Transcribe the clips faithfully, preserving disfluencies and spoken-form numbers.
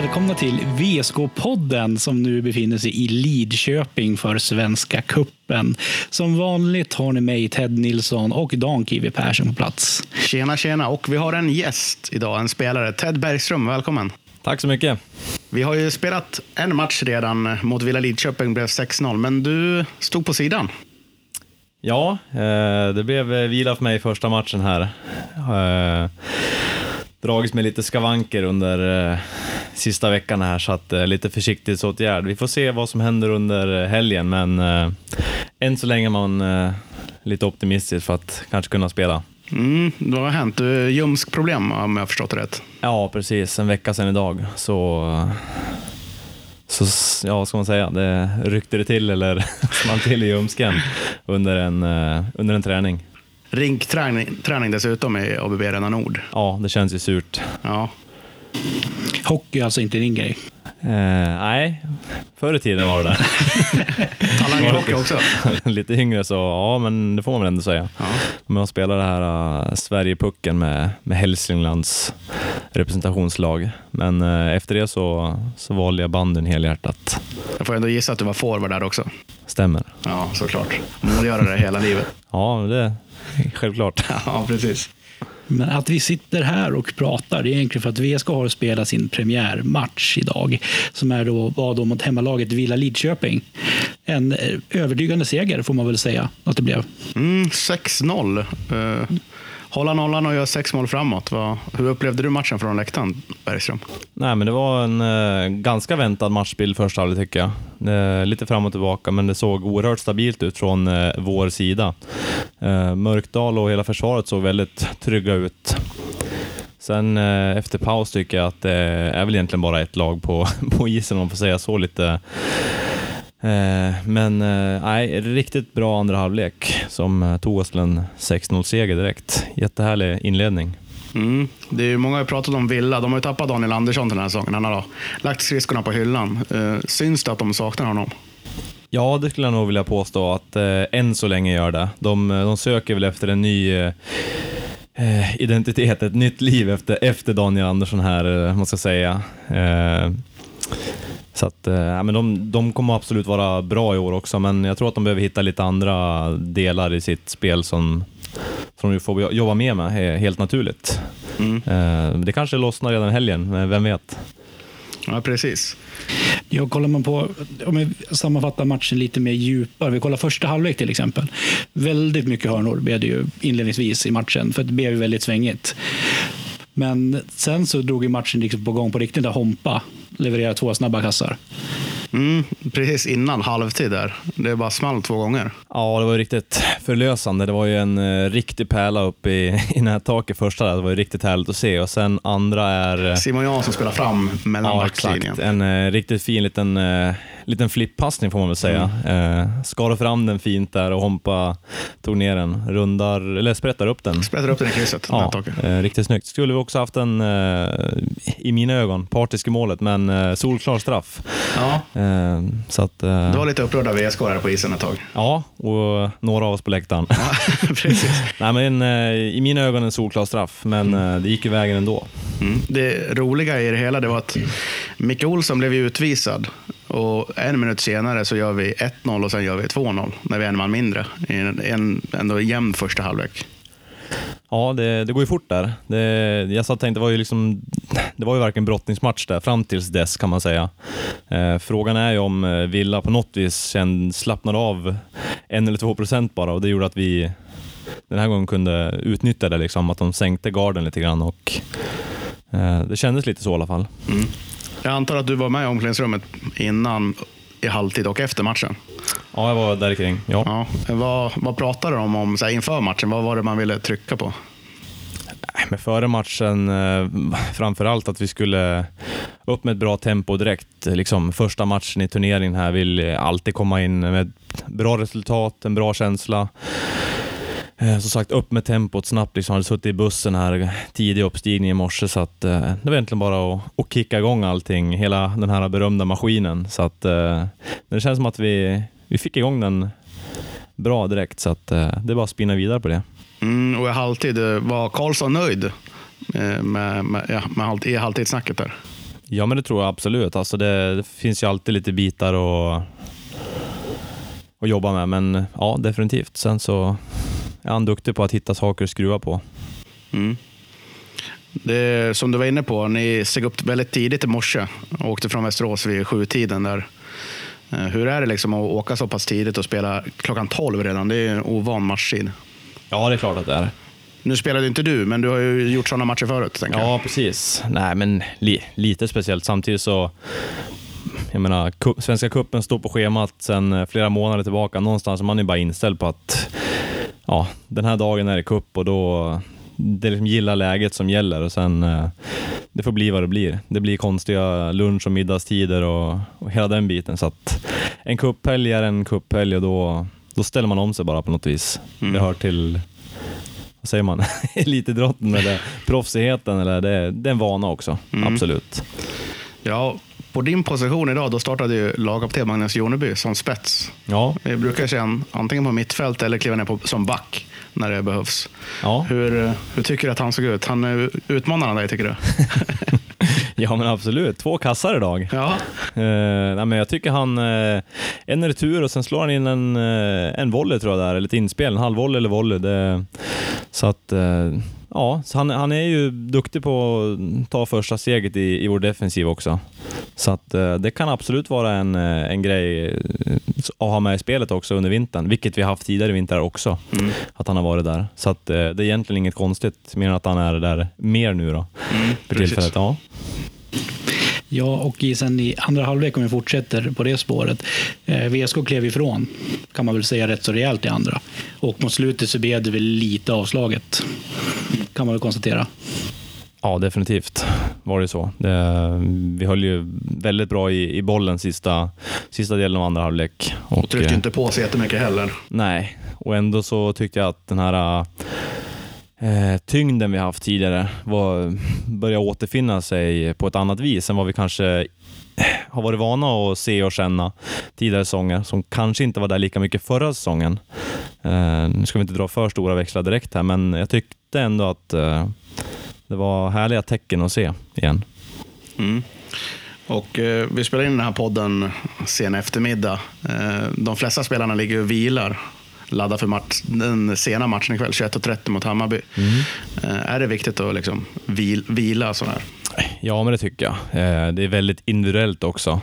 Välkomna till V S K-podden som nu befinner sig i Lidköping för Svenska Cupen. Som vanligt har ni mig, Ted Nilsson och Dan Kiwi Persson på plats. Tjena, tjena. Och vi har en gäst idag, en spelare. Ted Bergström, välkommen. Tack så mycket. Vi har ju spelat en match redan mot Villa Lidköping, blev sex noll, men du stod på sidan. Ja, det blev vila för mig i första matchen här. Dragits med lite skavanker under sista veckan här, så att lite försiktighetsåtgärd. Vi får se vad som händer under helgen, men än så länge är man lite optimistisk för att kanske kunna spela. Mm, vad har hänt? Du ljumskproblem, om jag har förstått det rätt. Ja, precis. En vecka sedan idag. Så, så ja, vad ska man säga? Det ryckte det till, eller small till i ljumsken under en, under en träning. Rinkträning träning dessutom i A B B Arena Nord. Ja, det känns ju surt. Ja. Hockey är alltså inte din grej? Eh, nej, förr i tiden var det där. Talang i hockey också. Lite yngre så, ja, men det får man väl ändå säga. Ja. Men jag spelar det här uh, Sverigepucken med, med Hälsinglands representationslag. Men uh, efter det så, så valde jag banden helhjärtat. Jag får ändå gissa att du var forward där också. Stämmer. Ja, såklart. Man gör det hela livet. Ja, det är självklart. Ja, precis. Men att vi sitter här och pratar, det är egentligen för att V S K har spelat sin premiärmatch idag, som är då, var då mot hemmalaget Villa Lidköping. En övertygande seger får man väl säga att det blev. Mm, sex noll. Uh, hålla nollan och göra sex mål framåt. Vad, hur upplevde du matchen från läktaren, Bergström? Nej, men det var en uh, ganska väntad matchbild första halvlek, tycker jag. Uh, lite fram och tillbaka, men det såg oerhört stabilt ut från uh, vår sida. Uh, Mörkdal och hela försvaret såg väldigt trygga ut. Sen uh, efter paus tycker jag att det är väl egentligen bara ett lag på, på isen, om man får säga så lite. Uh, men uh, nej, riktigt bra andra halvlek som uh, tog oss till en sex noll-seger direkt. Jättehärlig inledning. Mm. Det är ju många har pratat om Villa. De har ju tappat Daniel Andersson den här säsongen. Han har lagt skridskorna på hyllan. Uh, syns det att de saknar honom? Ja, det skulle jag nog vilja påstå att eh, än så länge gör det. De, de söker väl efter en ny eh, identitet, ett nytt liv efter, efter Daniel Andersson här, eh, måste jag säga. Eh, så att, eh, men de, de kommer absolut vara bra i år också, men jag tror att de behöver hitta lite andra delar i sitt spel som, som de får jobba med med helt naturligt. Mm. Eh, det kanske lossnar redan helgen, vem vet? Ja, precis. Jag kollar man på, om jag sammanfattar matchen lite mer djupare. Vi kollar första halvlek till exempel. Väldigt mycket hörnor blev det ju inledningsvis i matchen, för det blev ju väldigt svängigt. Men sen så drog ju matchen liksom på gång på riktigt, där Hompa levererade två snabba kassar. Mm, precis innan halvtid där. Det bara small två gånger. Ja, det var riktigt förlösande. Det var ju en uh, riktig pärla upp i, i nättaket första där. Det var ju riktigt härligt att se. Och sen andra är... Simon Jansson spelar fram mellan ja, backlinjen. En uh, riktigt fin liten, uh, liten flippassning får man väl säga. Mm. Uh, skar fram den fint där och Hompa tog ner den. Rundar, eller sprättar upp den. Sprättar upp den i krysset. Ja, uh, riktigt snyggt. Skulle vi också haft en, uh, i mina ögon, partisk i målet, men uh, solklar straff. Ja. Uh, så att, uh, du var lite upprörd av V S K här på isen ett tag. Ja, och några av oss på läktaren. Ja, precis. Nej, men uh, i mina ögon en solklar straff, men uh, det gick ju vägen ändå. Mm. Det roliga i det hela, det var att Micke Olsson blev utvisad. Och en minut senare så gör vi ett noll och sen gör vi två noll när vi är en man mindre. I en, en ändå jämn första halvlek. Ja, det, det går ju fort där. Det, jag satt och tänkte, det var ju liksom, det var ju verkligen brottningsmatch där fram tills dess, kan man säga. Eh, frågan är ju om Villa på något vis känd, slappnade av en eller två procent bara, och det gjorde att vi den här gången kunde utnyttja det, liksom, att de sänkte garden lite grann, och eh, det kändes lite så i alla fall. Mm. Jag antar att du var med i omklädningsrummet innan, i halvtid och efter matchen. Ja, jag var där kring. Ja. Ja. Vad, vad pratade de om så här, inför matchen? Vad var det man ville trycka på? Men före matchen eh, framförallt att vi skulle upp med ett bra tempo direkt. Liksom, första matchen i turneringen här vill alltid komma in med ett bra resultat, en bra känsla. Eh, som sagt, upp med tempot snabbt. Liksom, hade suttit i bussen här tidig uppstigning i morse, så att eh, det var egentligen bara att, att kicka igång allting, hela den här berömda maskinen. Så att eh, det känns som att vi, vi fick igång den bra direkt, så att eh, det är bara att spinna vidare på det. Mm, och i halvtid var Karlsson nöjd med, med, ja, med halt, i halvtidssnacket där? Ja, men det tror jag absolut. Alltså det, det finns ju alltid lite bitar att, att jobba med, men ja, definitivt. Sen så är han duktig på att hitta saker att skruva på. Mm. Det, som du var inne på, ni steg upp väldigt tidigt i morse och åkte från Västerås vid sjutiden där. Hur är det liksom att åka så pass tidigt och spela klockan tolv redan? Det är en ovan matchtid. Ja, det är klart att det är. Nu spelade inte du, men du har ju gjort sådana matcher förut, tänker jag. Ja, precis. Nej, men li, lite speciellt. Samtidigt så, jag menar, kupp, Svenska cupen står på schemat sedan flera månader tillbaka. Någonstans är man ju bara inställd på att ja, den här dagen är det cup och då det liksom gillar läget som gäller och sen det får bli vad det blir. Det blir konstiga lunch- och middagstider och, och hela den biten. Så att en cuphelg är en cuphelg och då, då ställer man om sig bara på något vis. Mm. Det hör till, vad säger man, elitidrotten eller proffsigheten, eller det, det är en vana också, mm. absolut. Ja, på din position idag, då startade ju lagkapten Magnus Joneby som spets. Ja. Vi brukar se en, antingen på mittfält eller kliva ner på, som back när det behövs. Ja. Hur, hur tycker du att han såg ut? Han är utmanande dig, tycker du? Ja, men absolut. Två kassar idag. Ja. Uh, nej, men jag tycker han uh, en retur och sen slår han in en, uh, en volley tror jag där, eller ett inspel, en halvvolley eller volley. Det, så att uh, ja, så han, han är ju duktig på att ta första steget i, i vår defensiv också. Så att uh, det kan absolut vara en, en grej att ha med i spelet också under vintern, vilket vi har haft tidigare vintrar också, mm. att han har varit där. Så att uh, det är egentligen inget konstigt, mer än att han är där mer nu då. Mm, för tillfället, ja. Ja, och i, sen i andra halvlek, om vi fortsätter på det spåret, eh, V S K klev ifrån, kan man väl säga, rätt så rejält i andra. Och mot slutet så blev det väl lite avslaget, kan man väl konstatera. Ja, definitivt var det så. Det, vi höll ju väldigt bra i, i bollen sista, sista delen av andra halvlek. Och, och tryckte inte på så jättemycket heller. Nej, och ändå så tyckte jag att den här Eh, tyngden vi haft tidigare var, börjar återfinna sig på ett annat vis än vad vi kanske har varit vana att se och känna tidigare säsonger, som kanske inte var där lika mycket förra säsongen. Eh, nu ska vi inte dra för stora växlar direkt här, men jag tyckte ändå att eh, det var härliga tecken att se igen. Mm. Och eh, vi spelar in den här podden sen eftermiddag. Eh, de flesta spelarna ligger och vilar, ladda för match, den sena matchen ikväll, tjugoett och trettio mot Hammarby. Mm. Eh, är det viktigt att liksom vil, vila så här? Ja, men det tycker jag. Eh, det är väldigt individuellt också.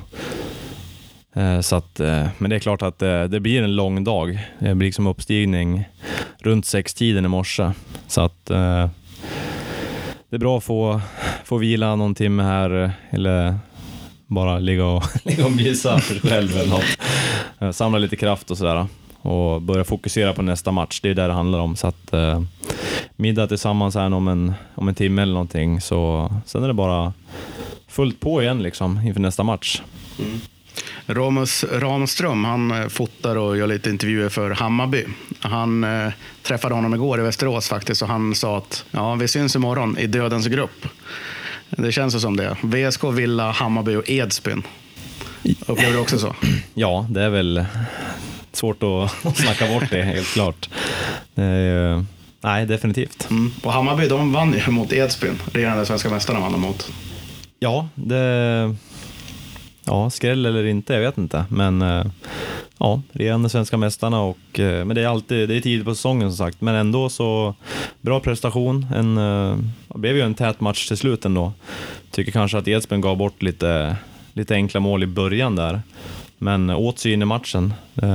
Eh, så att, eh, men det är klart att eh, det blir en lång dag. Det blir liksom uppstigning runt sex tiden i morse. Så att eh, det är bra att få, få vila någon timme här, eller bara ligga och, ligga och mysa för sig själv eller något. Eh, samla lite kraft och sådär. Och börja fokusera på nästa match. Det är det det handlar om. Så att eh, middag tillsammans här om en, om en timme eller någonting. Så sen är det bara fullt på igen liksom inför nästa match. Mm. Romus Ramström, han fotar och gör lite intervjuer för Hammarby. Han eh, träffade honom igår i Västerås faktiskt, och han sa att ja, vi syns imorgon i dödens grupp. Det känns som det. V S K, Villa, Hammarby och Edsbyn. Upplever du också så? Ja, det är väl svårt att snacka bort det, helt klart. Det är, nej, definitivt. Mm. Och Hammarby, de vann ju mot Edsbyn. Regerande svenska mästarna vann mot. Ja, det... Ja, skräll eller inte, jag vet inte. Men ja, regerande svenska mästarna. Och, men det är alltid, det är tidigt på säsongen som sagt. Men ändå så bra prestation. En, det blev ju en tät match till slut ändå. Tycker kanske att Edsbyn gav bort lite, lite enkla mål i början där. Men åt sig in i matchen.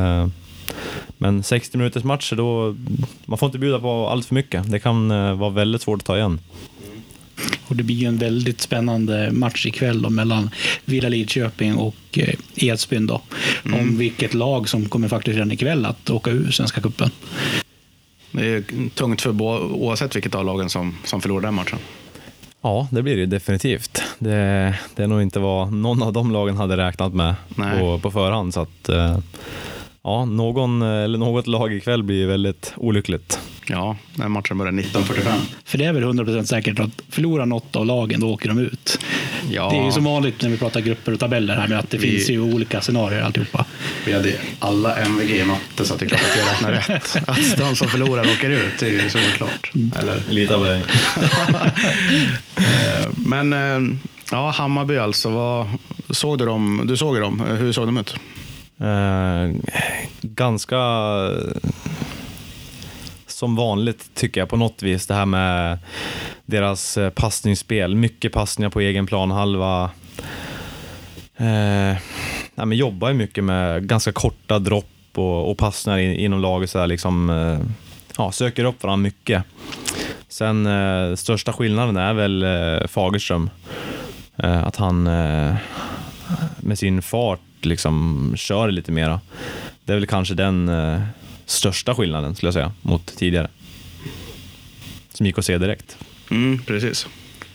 Men sextio minuters matcher, då man får inte bjuda på allt för mycket. Det kan vara väldigt svårt att ta igen. Och det blir ju en väldigt spännande match ikväll då, mellan Villa Lidköping och eh, Edsbyn då. Mm. Om vilket lag som kommer faktiskt redan ikväll att åka ur Svenska cupen. Det är tungt för bo- oavsett vilket av lagen som, som förlorar den matchen. Ja, det blir det definitivt. Det, det är nog inte vad någon av de lagen hade räknat med på, på förhand. Så att, ja, någon eller något lag ikväll blir väldigt olyckligt. Ja, den matchen börjar nitton fyrtiofem. För det är väl hundra procent säkert att förlora något av lagen, då åker de ut. Ja. Det är ju som vanligt när vi pratar grupper och tabeller här med att det vi, finns ju olika scenarier alltihopa. Vi hade alla M V G i matte, så att det är klart att jag räknar rätt. Att de som förlorar åker ut, det är ju såklart. Mm. Eller lite av det. Men Ja, Hammarby alltså. Vad, såg du dem? Du såg dem. Hur såg de ut? Eh, ganska som vanligt tycker jag på något vis. Det här med deras passningsspel. Mycket passningar på egen planhalva. Eh, ja, men jobbar ju mycket med ganska korta dropp och, och passningar in, inom laget. Så här liksom, eh, ja, söker upp varandra mycket. Sen eh, största skillnaden är väl eh, Fagerström. Eh, att han eh, med sin fart liksom kör lite mera. Det är väl kanske den eh, största skillnaden skulle jag säga mot tidigare. Som gick att se direkt. Mm, precis.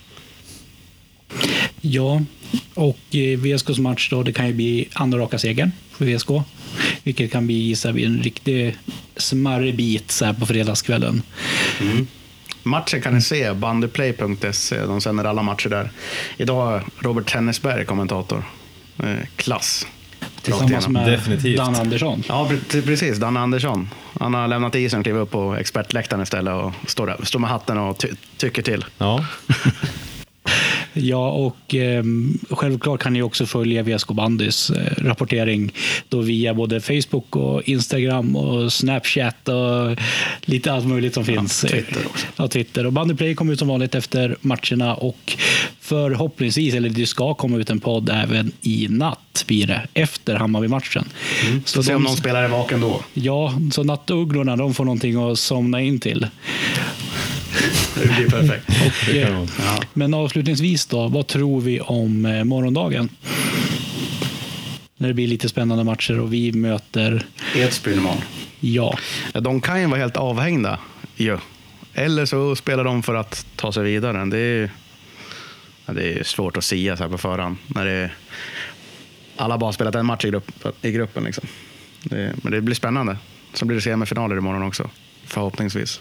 Ja, och eh, V S K:s match då, det kan ju bli andra raka segern för V S K. Vilket kan bli så här, en riktig smarrig bit så här på fredagskvällen. Mm. Matchen kan ni se, bandyplay punkt se. De sänder alla matcher där. Idag Robert Tennisberg, kommentator. Eh, klass. Tillsammans med Definitivt. Dan Andersson. Ja, precis. Dan Andersson. Han har lämnat isen och klivit upp på expertläktaren istället och står, där, står med hatten och ty- tycker till. Ja. Ja, och eh, självklart kan ni också följa V S K Bandys eh, rapportering då via både Facebook och Instagram och Snapchat och lite allt möjligt som finns. Ja, Twitter också. Ja, Twitter. Och Bandyplay kommer ut som vanligt efter matcherna och förhoppningsvis, eller det ska komma ut en podd även i natt blir det, efter Hammarby-matchen. Mm. Så se om någon spelar är vaken då. Ja, så nattugglorna, de får någonting att somna in till. Det blir perfekt. Och, Ja. men avslutningsvis då, vad tror vi om eh, morgondagen? När det blir lite spännande matcher och vi möter... Edsbyn imorgon. Ja. De kan ju vara helt avhängda. Ja. Eller så spelar de för att ta sig vidare. Det är, det är svårt att sia så här på förhand. När det är, alla bara har spelat en match i, grupp, i gruppen. Liksom. Det, men det blir spännande. Så blir det semifinaler imorgon också. Förhoppningsvis.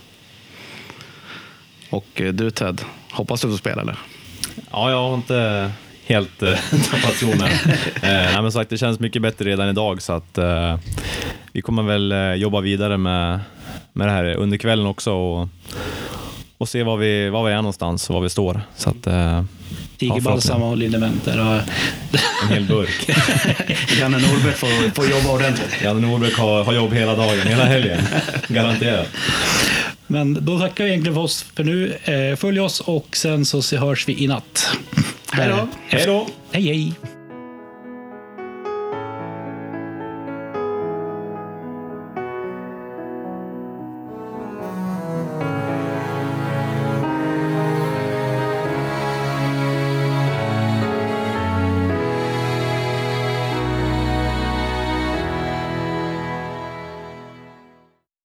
Och du Ted, hoppas du får spela eller? Ja, jag har inte helt eh, tappat tonen. eh, nej, men sagt, det känns mycket bättre redan idag så att eh, vi kommer väl eh, jobba vidare med, med det här under kvällen också och, och se var vi, var vi är någonstans och var vi står. Så att, eh, Tigerbalsam och linimenter. Och... en hel burk. Janne Norberg får, får jobba ordentligt. Janne Norberg har, har jobb hela dagen, hela helgen. Garanterat. Men då tackar vi egentligen för oss för nu. Eh, följ oss och sen så hörs vi i natt. Hej då. Hej då! Hej hej!